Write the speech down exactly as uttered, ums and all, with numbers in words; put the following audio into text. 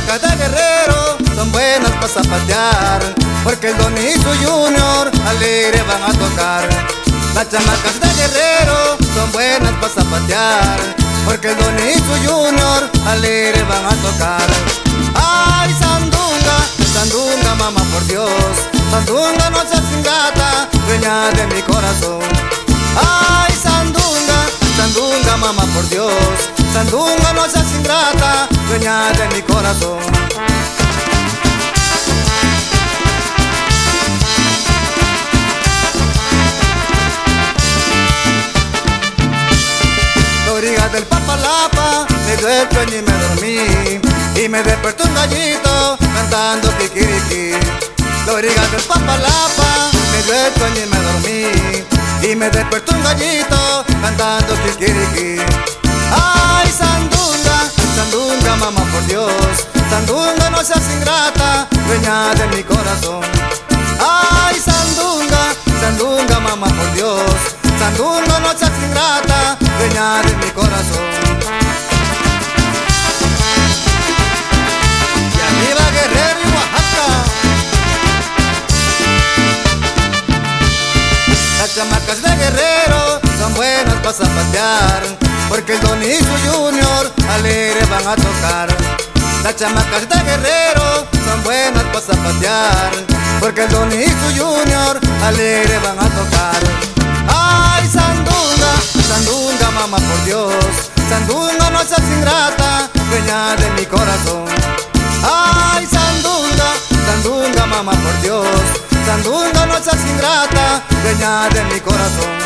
chamacas de Guerrero son buenas para zapatear, porque el Donny y su Junior alegre van a tocar. Las chamacas de Guerrero son buenas para zapatear, porque el Donny y su Junior alegre van a tocar. Ay, Sandunga, Sandunga, mamá, por Dios, Sandunga, no seas ingrata, dueña de mi corazón. Ay, Sandunga, Sandunga, mamá, por Dios, Sandunga, no seas ingrata, dueña de mi corazón. La orilla del Papalapa me dio el sueño y me dormí, y me despertó un gallito cantando kikiriki. La orilla del Papalapa me dio el sueño y me dormí, y me despertó un gallito cantando kikiriki. Ay, Sandunga, Sandunga, mamá, por Dios, Sandunga, no seas ingrata, dueña de mi corazón. Ay, Sandunga, Sandunga, mamá, por Dios, Sandunga, no seas ingrata, dueña de mi corazón. Y arriba Guerrero y Oaxaca. Las chamacas de Guerrero son buenas para zapatear, porque el Donny y su Junior alegre van a tocar. Las chamacas de Guerrero son buenas para zapatear, porque el Donny y su Junior alegre van a tocar. Ay, Sandunga, Sandunga, mamá, por Dios, Sandunga, no seas ingrata, dueña de mi corazón. Ay, Sandunga, Sandunga, mamá, por Dios, Sandunga, no seas ingrata, dueña de mi corazón.